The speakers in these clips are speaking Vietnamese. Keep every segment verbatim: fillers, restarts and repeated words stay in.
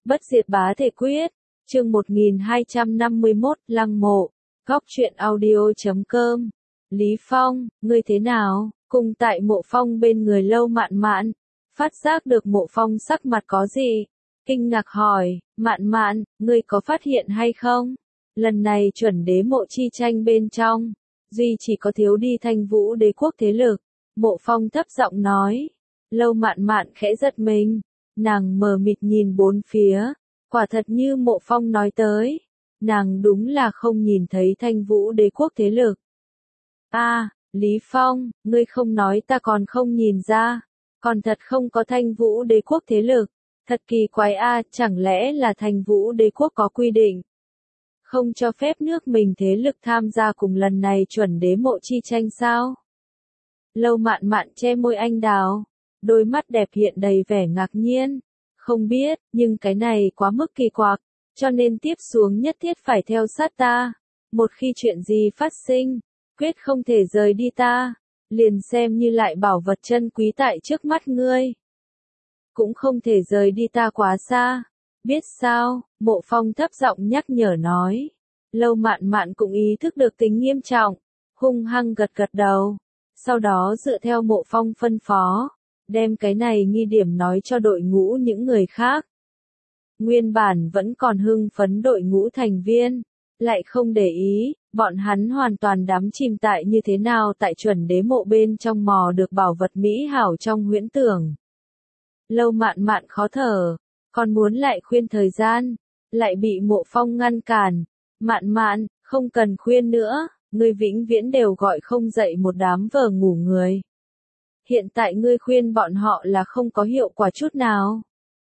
Bất diệt bá thể quyết, chương một nghìn hai trăm năm mươi mốt, Lăng Mộ, góc truyện audio chấm com. Lý Phong, ngươi thế nào? Cùng tại Mộ Phong bên người Lâu Mạn Mạn, phát giác được Mộ Phong sắc mặt có gì? Kinh ngạc hỏi, Mạn Mạn, ngươi có phát hiện hay không? Lần này chuẩn đế mộ chi tranh bên trong, duy chỉ có thiếu đi Thanh Vũ đế quốc thế lực. Mộ Phong thấp giọng nói. Lâu Mạn Mạn khẽ giật mình, nàng mờ mịt nhìn bốn phía, quả thật như Mộ Phong nói tới, nàng đúng là không nhìn thấy Thanh Vũ đế quốc thế lực. A, à, Lý Phong, ngươi không nói ta còn không nhìn ra, còn thật không có Thanh Vũ đế quốc thế lực, thật kỳ quái a, à, chẳng lẽ là Thanh Vũ đế quốc có quy định, không cho phép nước mình thế lực tham gia cùng lần này chuẩn đế mộ chi tranh sao? Lâu Mạn Mạn che môi anh đào, đôi mắt đẹp hiện đầy vẻ ngạc nhiên, không biết, nhưng cái này quá mức kỳ quặc, cho nên tiếp xuống nhất thiết phải theo sát ta, một khi chuyện gì phát sinh, quyết không thể rời đi ta, liền xem như lại bảo vật chân quý tại trước mắt ngươi, cũng không thể rời đi ta quá xa, biết sao? Mộ Phong thấp giọng nhắc nhở nói. Lâu Mạn Mạn cũng ý thức được tính nghiêm trọng, hung hăng gật gật đầu, sau đó dựa theo Mộ Phong phân phó, đem cái này nghi điểm nói cho đội ngũ những người khác. Nguyên bản vẫn còn hưng phấn đội ngũ thành viên, lại không để ý, bọn hắn hoàn toàn đắm chìm tại như thế nào tại chuẩn đế mộ bên trong mò được bảo vật mỹ hảo trong huyễn tưởng. Lâu Mạn Mạn khó thở, còn muốn lại khuyên thời gian, lại bị Mộ Phong ngăn cản. Mạn Mạn, không cần khuyên nữa, ngươi vĩnh viễn đều gọi không dậy một đám vờ ngủ người. Hiện tại ngươi khuyên bọn họ là không có hiệu quả chút nào.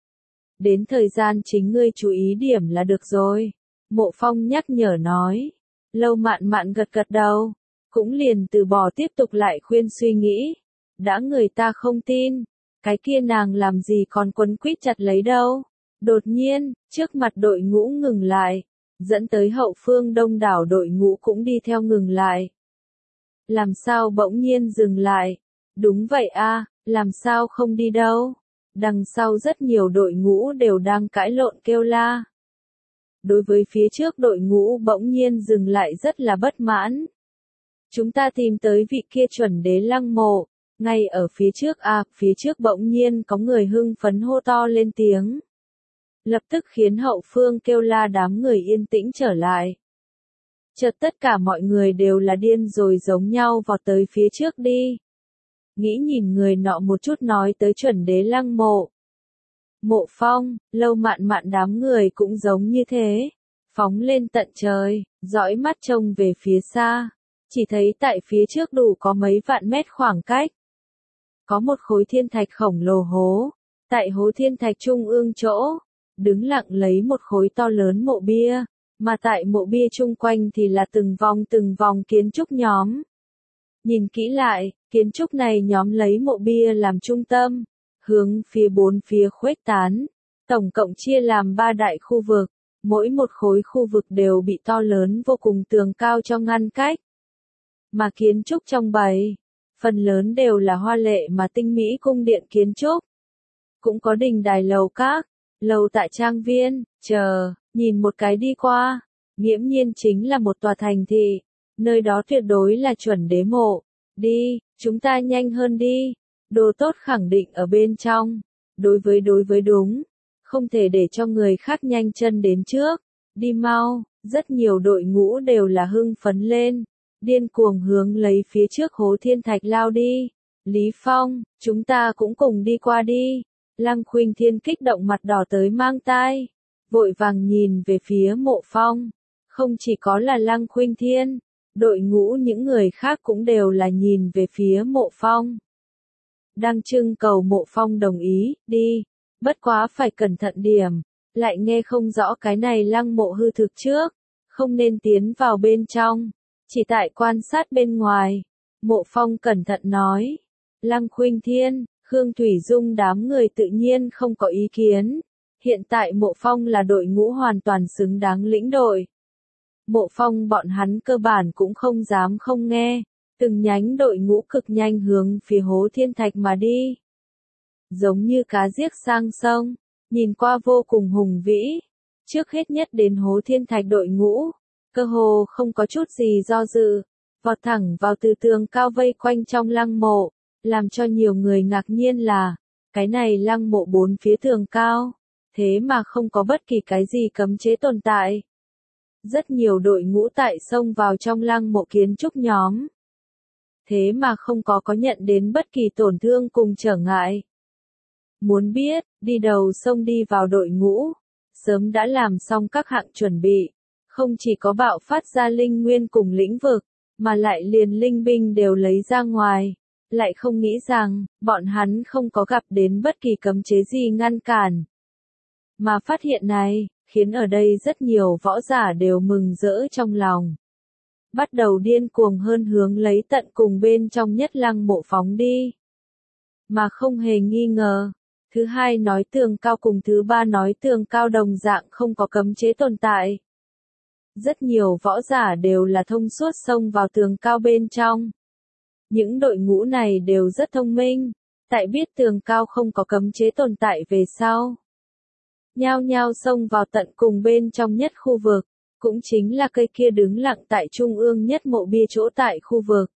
Đến thời gian chính ngươi chú ý điểm là được rồi. Mộ Phong nhắc nhở nói. Lâu Mạn Mạn gật gật đầu, cũng liền từ bỏ tiếp tục lại khuyên suy nghĩ. Đã người ta không tin, cái kia nàng làm gì còn quấn quýt chặt lấy đâu. Đột nhiên, trước mặt đội ngũ ngừng lại, dẫn tới hậu phương đông đảo đội ngũ cũng đi theo ngừng lại. Làm sao bỗng nhiên dừng lại? Đúng vậy a, làm sao không đi đâu? Đằng sau rất nhiều đội ngũ đều đang cãi lộn kêu la. Đối với phía trước đội ngũ bỗng nhiên dừng lại rất là bất mãn. Chúng ta tìm tới vị kia chuẩn đế Lăng Mộ, ngay ở phía trước a, à, phía trước bỗng nhiên có người hưng phấn hô to lên tiếng. Lập tức khiến hậu phương kêu la đám người yên tĩnh trở lại. Chợt tất cả mọi người đều là điên rồi giống nhau vọt tới phía trước đi. Nghĩ nhìn người nọ một chút nói tới chuẩn đế Lăng Mộ. Mộ Phong, Lâu Mạn Mạn đám người cũng giống như thế. Phóng lên tận trời, dõi mắt trông về phía xa. Chỉ thấy tại phía trước đủ có mấy vạn mét khoảng cách. Có một khối thiên thạch khổng lồ hố. Tại hố thiên thạch trung ương chỗ, đứng lặng lấy một khối to lớn mộ bia. Mà tại mộ bia chung quanh thì là từng vòng từng vòng kiến trúc nhóm. Nhìn kỹ lại, kiến trúc này nhóm lấy mộ bia làm trung tâm, hướng phía bốn phía khuếch tán, tổng cộng chia làm ba đại khu vực, mỗi một khối khu vực đều bị to lớn vô cùng tường cao cho ngăn cách. Mà kiến trúc trong bầy, phần lớn đều là hoa lệ mà tinh mỹ cung điện kiến trúc. Cũng có đình đài lầu các, lầu tại trang viên, chờ, nhìn một cái đi qua, nghiễm nhiên chính là một tòa thành thị. Nơi đó tuyệt đối là chuẩn đế mộ. Đi, chúng ta nhanh hơn đi. Đồ tốt khẳng định ở bên trong. Đối với đối với đúng. Không thể để cho người khác nhanh chân đến trước. Đi mau, rất nhiều đội ngũ đều là hưng phấn lên. Điên cuồng hướng lấy phía trước hố thiên thạch lao đi. Lý Phong, chúng ta cũng cùng đi qua đi. Lăng Khuynh Thiên kích động mặt đỏ tới mang tai. Vội vàng nhìn về phía Mộ Phong. Không chỉ có là Lăng Khuynh Thiên. Đội ngũ những người khác cũng đều là nhìn về phía Mộ Phong. Đang trưng cầu Mộ Phong đồng ý, đi. Bất quá phải cẩn thận điểm. Lại nghe không rõ cái này Lăng Mộ hư thực trước. Không nên tiến vào bên trong. Chỉ tại quan sát bên ngoài. Mộ Phong cẩn thận nói. Lăng Khuynh Thiên, Khương Thủy Dung đám người tự nhiên không có ý kiến. Hiện tại Mộ Phong là đội ngũ hoàn toàn xứng đáng lĩnh đội. Mộ Phong bọn hắn cơ bản cũng không dám không nghe, từng nhánh đội ngũ cực nhanh hướng phía hố thiên thạch mà đi. Giống như cá giết sang sông, nhìn qua vô cùng hùng vĩ. Trước hết nhất đến Hố Thiên Thạch đội ngũ, cơ hồ không có chút gì do dự, vọt thẳng vào từ tường cao vây quanh trong lăng mộ, làm cho nhiều người ngạc nhiên là, cái này lăng mộ bốn phía tường cao, thế mà không có bất kỳ cái gì cấm chế tồn tại. Rất nhiều đội ngũ tại xông vào trong lăng mộ kiến trúc nhóm. Thế mà không có có nhận đến bất kỳ tổn thương cùng trở ngại. Muốn biết, đi đầu xông đi vào đội ngũ, sớm đã làm xong các hạng chuẩn bị, không chỉ có bạo phát ra linh nguyên cùng lĩnh vực, mà lại liền linh binh đều lấy ra ngoài, lại không nghĩ rằng, bọn hắn không có gặp đến bất kỳ cấm chế gì ngăn cản. Mà phát hiện này, khiến ở đây rất nhiều võ giả đều mừng rỡ trong lòng. Bắt đầu điên cuồng hơn hướng lấy tận cùng bên trong nhất lăng mộ phóng đi. Mà không hề nghi ngờ, thứ hai nói tường cao cùng thứ ba nói tường cao đồng dạng không có cấm chế tồn tại. Rất nhiều võ giả đều là thông suốt xông vào tường cao bên trong. Những đội ngũ này đều rất thông minh, tại biết tường cao không có cấm chế tồn tại về sau. Nhao nhao xông vào tận cùng bên trong nhất khu vực, cũng chính là cây kia đứng lặng tại trung ương nhất mộ bia chỗ tại khu vực.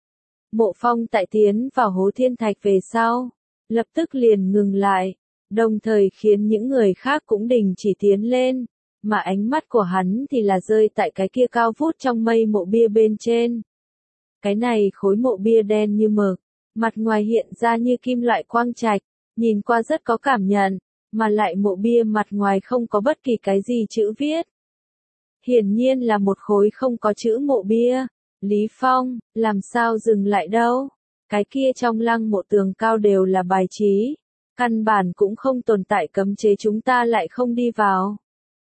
Mộ Phong tại tiến vào Hố Thiên Thạch về sau, lập tức liền ngừng lại, đồng thời khiến những người khác cũng đình chỉ tiến lên, mà ánh mắt của hắn thì là rơi tại cái kia cao vút trong mây mộ bia bên trên. Cái này khối mộ bia đen như mực, mặt ngoài hiện ra như kim loại quang trạch, nhìn qua rất có cảm nhận, mà lại mộ bia mặt ngoài không có bất kỳ cái gì chữ viết. Hiển nhiên là một khối không có chữ mộ bia. Lý Phong, làm sao dừng lại đâu? Cái kia trong lăng mộ tường cao đều là bài trí, căn bản cũng không tồn tại cấm chế, chúng ta lại không đi vào.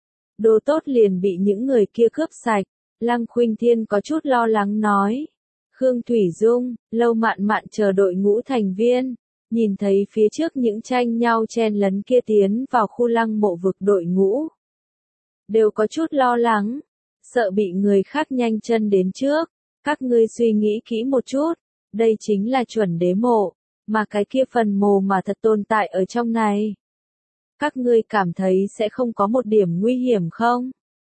Đồ tốt liền bị những người kia cướp sạch, Lăng Khuynh Thiên có chút lo lắng nói. Khương Thủy Dung, Lâu Mạn Mạn chờ đội ngũ thành viên, nhìn thấy phía trước những tranh nhau chen lấn kia tiến vào khu lăng mộ vực đội ngũ. Đều có chút lo lắng, sợ bị người khác nhanh chân đến trước. Các ngươi suy nghĩ kỹ một chút, đây chính là chuẩn đế mộ, mà cái kia phần mồ mà thật tồn tại ở trong này. Các ngươi cảm thấy sẽ không có một điểm nguy hiểm không?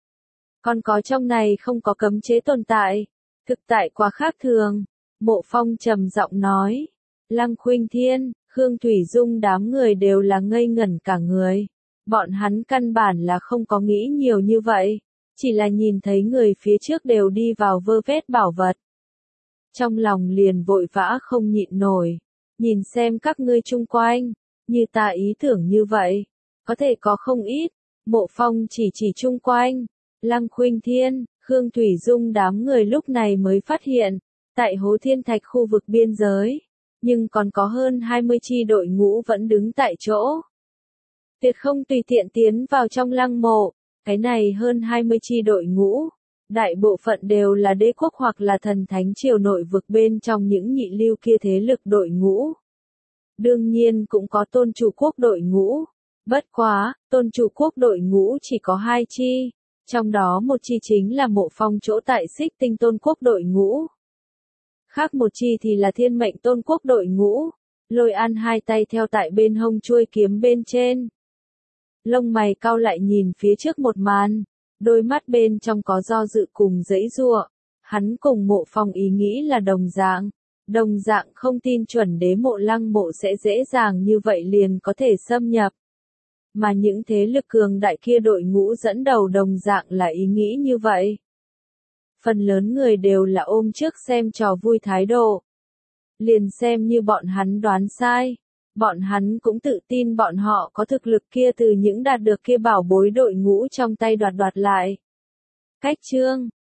Còn có trong này không có cấm chế tồn tại, thực tại quá khác thường. Mộ Phong trầm giọng nói. Lăng Khuynh Thiên, Khương Thủy Dung đám người đều là ngây ngẩn cả người. Bọn hắn căn bản là không có nghĩ nhiều như vậy. Chỉ là nhìn thấy người phía trước đều đi vào vơ vét bảo vật. Trong lòng liền vội vã không nhịn nổi. Nhìn xem các ngươi chung quanh, như ta ý tưởng như vậy, có thể có không ít. Mộ Phong chỉ chỉ chung quanh, Lăng Khuynh Thiên, Khương Thủy Dung đám người lúc này mới phát hiện, tại Hố Thiên Thạch khu vực biên giới, nhưng còn có hơn hai mươi chi đội ngũ vẫn đứng tại chỗ. Tuyệt không tùy tiện tiến vào trong lăng mộ. Cái này hơn hai mươi chi đội ngũ, đại bộ phận đều là đế quốc hoặc là thần thánh triều nội vực bên trong những nhị lưu kia thế lực đội ngũ. Đương nhiên cũng có tôn chủ quốc đội ngũ. Bất quá, tôn chủ quốc đội ngũ chỉ có hai chi, trong đó một chi chính là Mộ Phong chỗ tại Xích Tinh Tôn quốc đội ngũ. Khác một chi thì là Thiên Mệnh Tôn quốc đội ngũ, Lôi An hai tay theo tại bên hông chuôi kiếm bên trên. Lông mày cau lại nhìn phía trước một màn, đôi mắt bên trong có do dự cùng giãy giụa. Hắn cùng Mộ Phong ý nghĩ là đồng dạng, đồng dạng không tin chuẩn đế mộ lăng mộ sẽ dễ dàng như vậy liền có thể xâm nhập. Mà những thế lực cường đại kia đội ngũ dẫn đầu đồng dạng là ý nghĩ như vậy. Phần lớn người đều là ôm trước xem trò vui thái độ. Liền xem như bọn hắn đoán sai. Bọn hắn cũng tự tin bọn họ có thực lực kia từ những đạt được kia bảo bối đội ngũ trong tay đoạt đoạt lại. Cách chương